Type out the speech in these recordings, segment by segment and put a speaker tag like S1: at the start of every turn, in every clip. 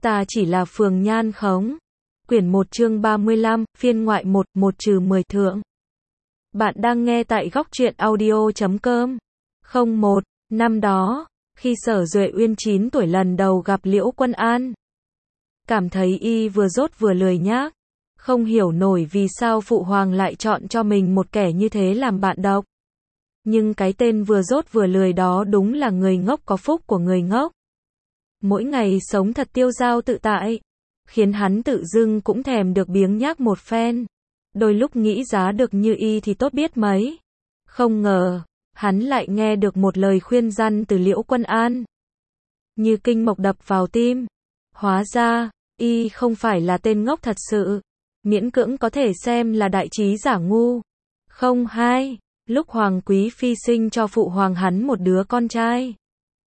S1: Ta chỉ là phường nhan khống. Quyển 1 chương 35, phiên ngoại 1, 1-10 thượng. Bạn đang nghe tại góc truyện audio.com. 01, năm đó, khi Sở Duệ Uyên 9 tuổi lần đầu gặp Liễu Quân An. Cảm thấy y vừa dốt vừa lười nhác. Không hiểu nổi vì sao Phụ Hoàng lại chọn cho mình một kẻ như thế làm bạn độc. Nhưng cái tên vừa dốt vừa lười đó đúng là người ngốc có phúc của người ngốc. Mỗi ngày sống thật tiêu dao tự tại, khiến hắn tự dưng cũng thèm được biếng nhác một phen. Đôi lúc nghĩ giá được như y thì tốt biết mấy. Không ngờ, hắn lại nghe được một lời khuyên răn từ Liễu Quân An. Như kinh mộc đập vào tim. Hóa ra, y không phải là tên ngốc thật sự. Miễn cưỡng có thể xem là đại trí giả ngu. Không hai, lúc Hoàng Quý Phi sinh cho Phụ Hoàng hắn một đứa con trai.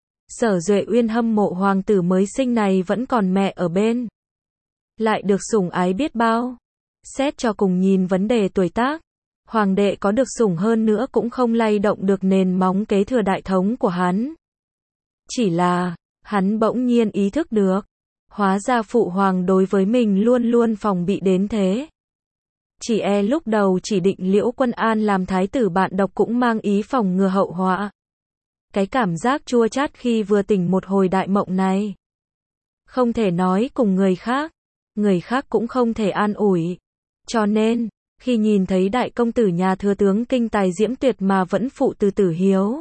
S1: Sở Duệ Uyên hâm mộ hoàng tử mới sinh này vẫn còn mẹ ở bên. Lại được sủng ái biết bao. Xét cho cùng nhìn vấn đề tuổi tác, hoàng đệ có được sủng hơn nữa cũng không lay động được nền móng kế thừa đại thống của hắn. Chỉ là, hắn bỗng nhiên ý thức được, hóa ra Phụ Hoàng đối với mình luôn luôn phòng bị đến thế. Chỉ lúc đầu chỉ định Liễu Quân An làm thái tử bạn độc cũng mang ý phòng ngừa hậu họa. Cái cảm giác chua chát khi vừa tỉnh một hồi đại mộng này. Không thể nói cùng người khác cũng không thể an ủi. Cho nên, khi nhìn thấy đại công tử nhà thừa tướng kinh tài diễm tuyệt mà vẫn phụ từ tử hiếu.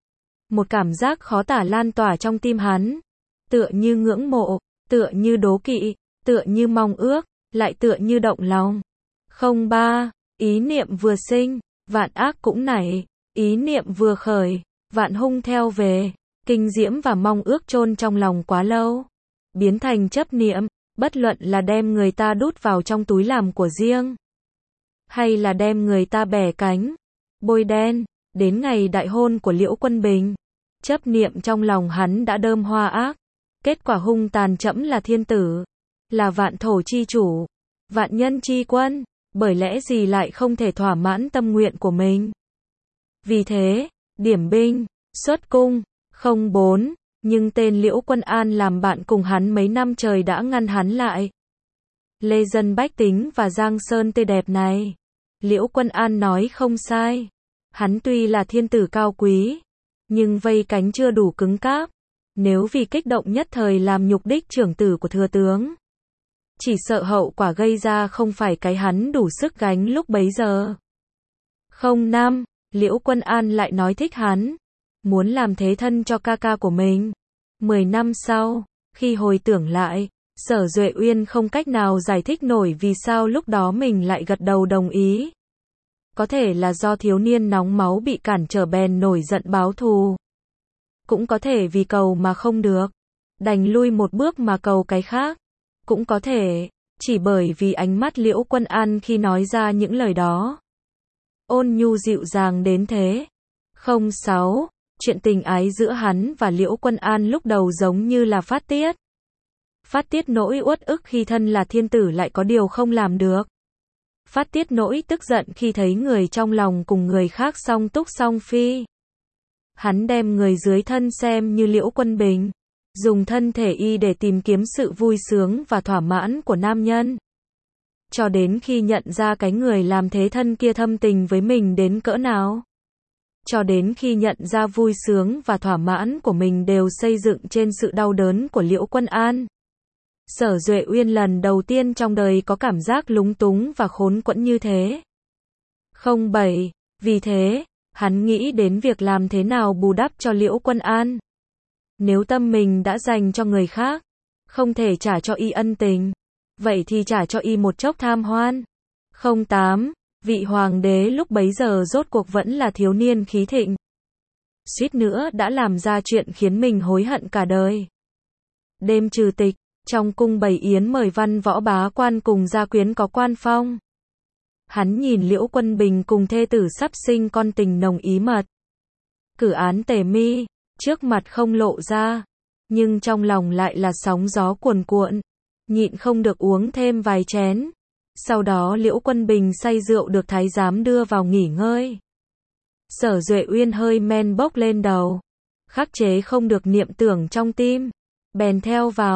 S1: Một cảm giác khó tả lan tỏa trong tim hắn. Tựa như ngưỡng mộ, tựa như đố kỵ, tựa như mong ước, lại tựa như động lòng. Không ba, ý niệm vừa sinh, vạn ác cũng nảy, ý niệm vừa khởi, vạn hung theo về, kinh diễm và mong ước chôn trong lòng quá lâu, biến thành chấp niệm, bất luận là đem người ta đút vào trong túi làm của riêng, hay là đem người ta bẻ cánh, bôi đen, đến ngày đại hôn của Liễu Quân Bình, chấp niệm trong lòng hắn đã đơm hoa ác, kết quả hung tàn trẫm là thiên tử, là vạn thổ chi chủ, vạn nhân chi quân, bởi lẽ gì lại không thể thỏa mãn tâm nguyện của mình. Vì thế, điểm binh, xuất cung, 04, nhưng tên Liễu Quân An làm bạn cùng hắn mấy năm trời đã ngăn hắn lại. Lê dân bách tính và Giang Sơn tươi đẹp này. Liễu Quân An nói không sai. Hắn tuy là thiên tử cao quý, nhưng vây cánh chưa đủ cứng cáp. Nếu vì kích động nhất thời làm nhục đích trưởng tử của thừa tướng, chỉ sợ hậu quả gây ra không phải cái hắn đủ sức gánh lúc bấy giờ. 05, Liễu Quân An lại nói thích hắn, muốn làm thế thân cho ca ca của mình. 10 năm sau, khi hồi tưởng lại, Sở Duệ Uyên không cách nào giải thích nổi vì sao lúc đó mình lại gật đầu đồng ý. Có thể là do thiếu niên nóng máu bị cản trở bèn nổi giận báo thù. Cũng có thể vì cầu mà không được, đành lui một bước mà cầu cái khác. Cũng có thể, chỉ bởi vì ánh mắt Liễu Quân An khi nói ra những lời đó ôn nhu dịu dàng đến thế. 06, chuyện tình ái giữa hắn và Liễu Quân An lúc đầu giống như là phát tiết. Phát tiết nỗi uất ức khi thân là thiên tử lại có điều không làm được. Phát tiết nỗi tức giận khi thấy người trong lòng cùng người khác song túc song phi. Hắn đem người dưới thân xem như Liễu Quân Bình, dùng thân thể y để tìm kiếm sự vui sướng và thỏa mãn của nam nhân. Cho đến khi nhận ra cái người làm thế thân kia thâm tình với mình đến cỡ nào. Cho đến khi nhận ra vui sướng và thỏa mãn của mình đều xây dựng trên sự đau đớn của Liễu Quân An. Sở Duệ Uyên lần đầu tiên trong đời có cảm giác lúng túng và khốn quẫn như thế. 07, vì thế, hắn nghĩ đến việc làm thế nào bù đắp cho Liễu Quân An. Nếu tâm mình đã dành cho người khác, không thể trả cho y ân tình, vậy thì trả cho y một chốc tham hoan. 08, vị hoàng đế lúc bấy giờ rốt cuộc vẫn là thiếu niên khí thịnh. Suýt nữa đã làm ra chuyện khiến mình hối hận cả đời. Đêm trừ tịch, trong cung bày yến mời văn võ bá quan cùng gia quyến có quan phong. Hắn nhìn Liễu Quân Bình cùng thê tử sắp sinh con tình nồng ý mật. Cử án tề mi, trước mặt không lộ ra, nhưng trong lòng lại là sóng gió cuồn cuộn, nhịn không được uống thêm vài chén. Sau đó Liễu Quân Bình say rượu được thái giám đưa vào nghỉ ngơi. Sở Duệ Uyên hơi men bốc lên đầu, khắc chế không được niệm tưởng trong tim, bèn theo vào,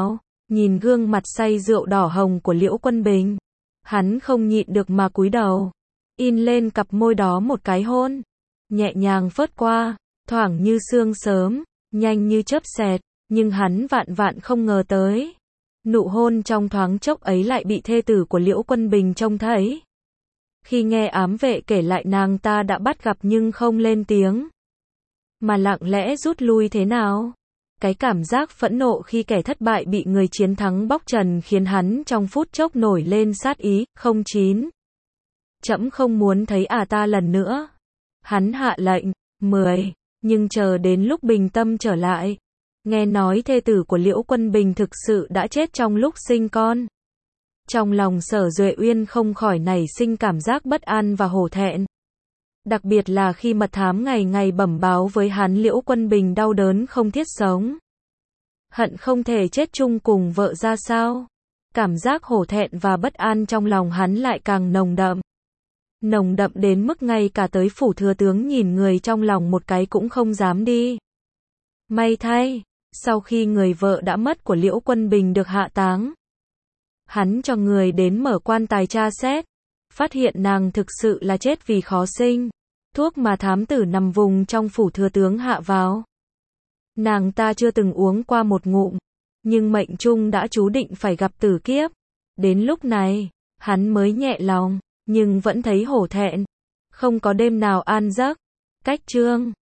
S1: nhìn gương mặt say rượu đỏ hồng của Liễu Quân Bình, hắn không nhịn được mà cúi đầu, in lên cặp môi đó một cái hôn, nhẹ nhàng phớt qua, thoảng như sương sớm, nhanh như chớp xẹt, nhưng hắn vạn vạn không ngờ tới. Nụ hôn trong thoáng chốc ấy lại bị thê tử của Liễu Quân Bình trông thấy. Khi nghe ám vệ kể lại nàng ta đã bắt gặp nhưng không lên tiếng, mà lặng lẽ rút lui thế nào. Cái cảm giác phẫn nộ khi kẻ thất bại bị người chiến thắng bóc trần khiến hắn trong phút chốc nổi lên sát ý. 09. Trẫm không muốn thấy ta lần nữa. Hắn hạ lệnh. 10. Nhưng chờ đến lúc bình tâm trở lại, nghe nói thê tử của Liễu Quân Bình thực sự đã chết trong lúc sinh con. Trong lòng Sở Duệ Uyên không khỏi nảy sinh cảm giác bất an và hổ thẹn. Đặc biệt là khi mật thám ngày ngày bẩm báo với hắn Liễu Quân Bình đau đớn không thiết sống. Hận không thể chết chung cùng vợ ra sao. Cảm giác hổ thẹn và bất an trong lòng hắn lại càng nồng đậm. Nồng đậm đến mức ngay cả tới phủ thừa tướng nhìn người trong lòng một cái cũng không dám đi. May thay, sau khi người vợ đã mất của Liễu Quân Bình được hạ táng, hắn cho người đến mở quan tài tra xét, phát hiện nàng thực sự là chết vì khó sinh. Thuốc mà thám tử nằm vùng trong phủ thừa tướng hạ vào, nàng ta chưa từng uống qua một ngụm, nhưng mệnh trung đã chú định phải gặp tử kiếp. Đến lúc này, hắn mới nhẹ lòng, nhưng vẫn thấy hổ thẹn, không có đêm nào an giấc. Cách chương